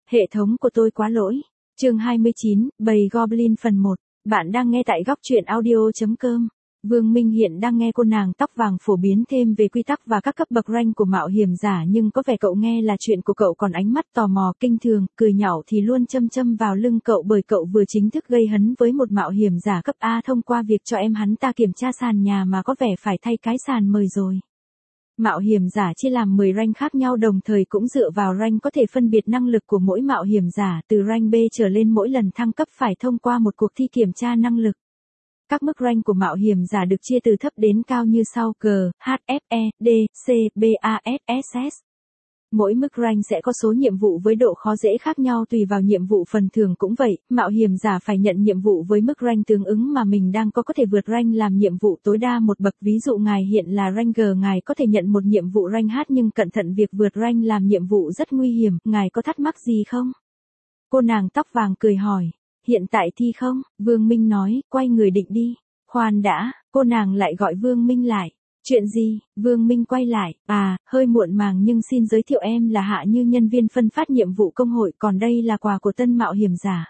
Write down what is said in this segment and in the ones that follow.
Hệ thống của tôi quá lỗi. Chương 29, Bầy Goblin phần 1. Bạn đang nghe tại góc truyện audio.com. Vương Minh hiện đang nghe cô nàng tóc vàng phổ biến thêm về quy tắc và các cấp bậc rank của mạo hiểm giả, nhưng có vẻ cậu nghe là chuyện của cậu còn ánh mắt tò mò kinh thường, cười nhạo thì luôn châm vào lưng cậu bởi cậu vừa chính thức gây hấn với một mạo hiểm giả cấp A thông qua việc cho em hắn ta kiểm tra sàn nhà mà có vẻ phải thay cái sàn mời rồi. Mạo hiểm giả chia làm 10 rank khác nhau, đồng thời cũng dựa vào rank có thể phân biệt năng lực của mỗi mạo hiểm giả, từ rank B trở lên mỗi lần thăng cấp phải thông qua một cuộc thi kiểm tra năng lực. Các mức rank của mạo hiểm giả được chia từ thấp đến cao như sau: G, H, F, E, D, C, B, A, S, S. Mỗi mức rank sẽ có số nhiệm vụ với độ khó dễ khác nhau tùy vào nhiệm vụ. Phần thưởng cũng vậy, mạo hiểm giả phải nhận nhiệm vụ với mức rank tương ứng mà mình đang có thể vượt rank làm nhiệm vụ tối đa một bậc. Ví dụ ngài hiện là rank G, ngài có thể nhận một nhiệm vụ rank H, nhưng cẩn thận việc vượt rank làm nhiệm vụ rất nguy hiểm, ngài có thắc mắc gì không? Cô nàng tóc vàng cười hỏi. Hiện tại thi không? Vương Minh nói, quay người định đi. Khoan đã, cô nàng lại gọi Vương Minh lại. Chuyện gì? Vương Minh quay lại. Hơi muộn màng nhưng xin giới thiệu, em là Hạ Như, nhân viên phân phát nhiệm vụ công hội, còn đây là quà của tân mạo hiểm giả.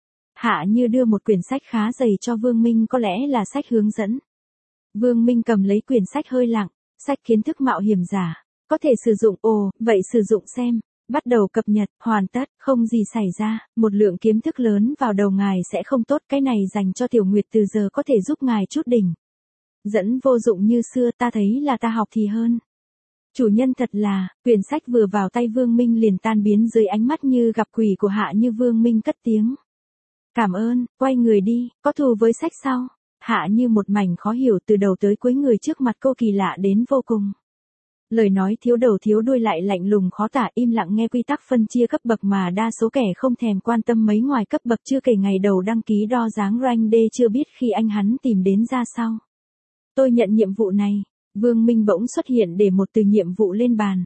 Hạ Như đưa một quyển sách khá dày cho Vương Minh, có lẽ là sách hướng dẫn. Vương Minh cầm lấy quyển sách hơi lặng. Sách kiến thức mạo hiểm giả. Có thể sử dụng. Vậy sử dụng xem. Bắt đầu cập nhật, hoàn tất, không gì xảy ra, một lượng kiến thức lớn vào đầu ngài sẽ không tốt, cái này dành cho Tiểu Nguyệt từ giờ có thể giúp ngài chút đỉnh. Dẫn vô dụng như xưa, ta thấy là ta học thì hơn. Chủ nhân thật là, quyển sách vừa vào tay Vương Minh liền tan biến dưới ánh mắt như gặp quỷ của Hạ Như. Vương Minh cất tiếng. Cảm ơn, quay người đi, có thù với sách sao? Hạ Như một mảnh khó hiểu từ đầu tới cuối, người trước mặt cô kỳ lạ đến vô cùng. Lời nói thiếu đầu thiếu đuôi lại lạnh lùng khó tả, im lặng nghe quy tắc phân chia cấp bậc mà đa số kẻ không thèm quan tâm mấy ngoài cấp bậc. Chưa kể ngày đầu đăng ký đo dáng rank D chưa biết khi anh hắn tìm đến ra sao. Tôi nhận nhiệm vụ này. Vương Minh bỗng xuất hiện để một từ nhiệm vụ lên bàn.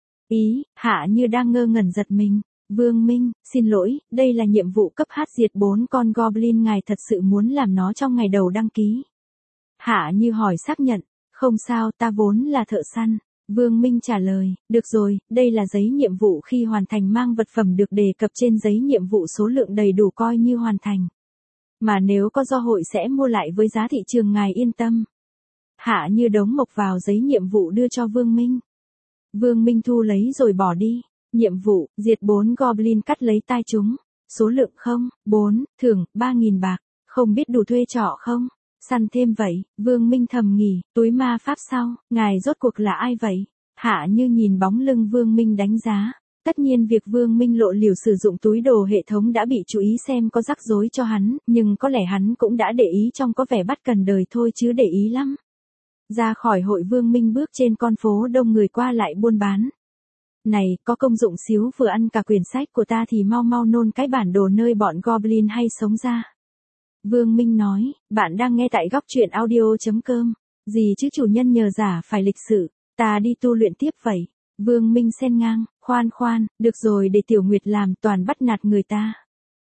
Hạ Như đang ngơ ngẩn giật mình. Vương Minh, xin lỗi, đây là nhiệm vụ cấp H, diệt 4 con Goblin, ngài thật sự muốn làm nó trong ngày đầu đăng ký? Hạ Như hỏi xác nhận. Không sao, ta vốn là thợ săn. Vương Minh trả lời, được rồi, đây là giấy nhiệm vụ, khi hoàn thành mang vật phẩm được đề cập trên giấy nhiệm vụ, số lượng đầy đủ coi như hoàn thành. Mà nếu có do hội sẽ mua lại với giá thị trường, ngài yên tâm. Hạ Như đống mộc vào giấy nhiệm vụ đưa cho Vương Minh. Vương Minh thu lấy rồi bỏ đi. Nhiệm vụ, diệt 4 Goblin, cắt lấy tai chúng. Số lượng 4, thưởng 3.000 bạc, không biết đủ thuê trọ không? Săn thêm vậy, Vương Minh thầm nghỉ, túi ma pháp sao, ngài rốt cuộc là ai vậy? Hạ Như nhìn bóng lưng Vương Minh đánh giá. Tất nhiên việc Vương Minh lộ liều sử dụng túi đồ hệ thống đã bị chú ý xem có rắc rối cho hắn, nhưng có lẽ hắn cũng đã để ý, trong có vẻ bắt cần đời thôi chứ để ý lắm. Ra khỏi hội, Vương Minh bước trên con phố đông người qua lại buôn bán. Này, có công dụng xíu, vừa ăn cả quyển sách của ta thì mau nôn cái bản đồ nơi bọn Goblin hay sống ra. Vương Minh nói, bạn đang nghe tại góc truyện audio.com. Gì chứ chủ nhân, nhờ giả phải lịch sự, ta đi tu luyện tiếp vậy. Vương Minh xen ngang, khoan, được rồi, để Tiểu Nguyệt làm, toàn bắt nạt người ta.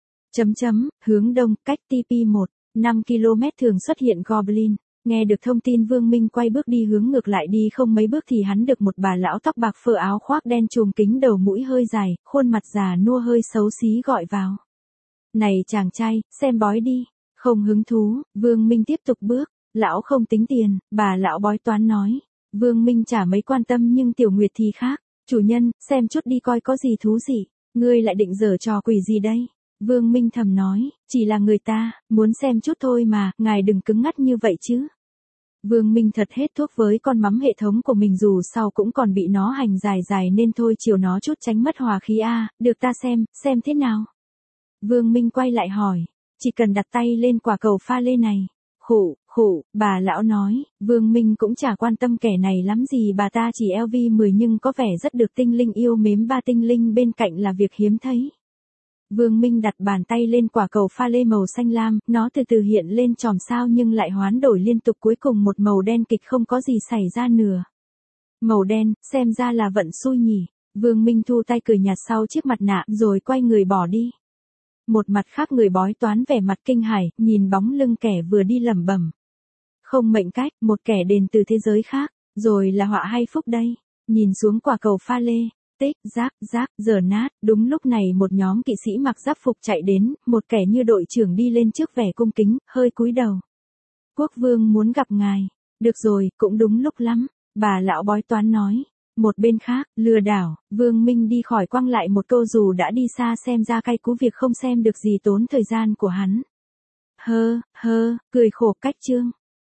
Hướng đông, cách TP1, 5 km thường xuất hiện Goblin. Nghe được thông tin, Vương Minh quay bước đi hướng ngược lại. Đi không mấy bước thì hắn được một bà lão tóc bạc, phơ áo khoác đen, trùm kính đầu, mũi hơi dài, khuôn mặt già nua hơi xấu xí gọi vào. Này chàng trai, xem bói đi. Không hứng thú, Vương Minh tiếp tục bước. Lão không tính tiền, bà lão bói toán nói. Vương Minh chả mấy quan tâm, nhưng Tiểu Nguyệt thì khác. Chủ nhân, xem chút đi coi có gì thú gì. Ngươi lại định giở trò quỷ gì đây? Vương Minh thầm nói, chỉ là người ta, muốn xem chút thôi mà, ngài đừng cứng ngắt như vậy chứ. Vương Minh thật hết thuốc với con mắm hệ thống của mình, dù sau cũng còn bị nó hành dài nên thôi chiều nó chút tránh mất hòa khí a. Được, ta xem thế nào. Vương Minh quay lại hỏi. Chỉ cần đặt tay lên quả cầu pha lê này. Khụ, bà lão nói, Vương Minh cũng chả quan tâm kẻ này lắm gì, bà ta chỉ LV10 nhưng có vẻ rất được tinh linh yêu mến, 3 tinh linh bên cạnh là việc hiếm thấy. Vương Minh đặt bàn tay lên quả cầu pha lê màu xanh lam, nó từ từ hiện lên chòm sao nhưng lại hoán đổi liên tục, cuối cùng một màu đen kịch, không có gì xảy ra nửa. Màu đen, xem ra là vận xui nhỉ. Vương Minh thu tay cười nhạt sau chiếc mặt nạ rồi quay người bỏ đi. Một mặt khác, người bói toán vẻ mặt kinh hãi, nhìn bóng lưng kẻ vừa đi lẩm bẩm. Không mệnh cách, một kẻ đến từ thế giới khác, rồi là họa hay phúc đây? Nhìn xuống quả cầu pha lê, tích, giáp, giờ nát, đúng lúc này một nhóm kỵ sĩ mặc giáp phục chạy đến, một kẻ như đội trưởng đi lên trước vẻ cung kính, hơi cúi đầu. Quốc vương muốn gặp ngài. Được rồi, cũng đúng lúc lắm, bà lão bói toán nói. Một bên khác, lừa đảo, Vương Minh đi khỏi quăng lại một câu dù đã đi xa xem ra cay cú việc không xem được gì tốn thời gian của hắn. Cười khổ cách chương.